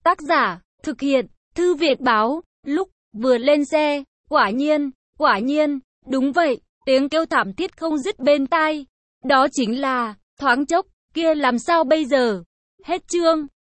Tác giả, thực hiện, Thư viện báo, lúc vừa lên xe, quả nhiên, đúng vậy, tiếng kêu thảm thiết không dứt bên tai. Đó chính là, thoáng chốc, kia làm sao bây giờ? Hết chương.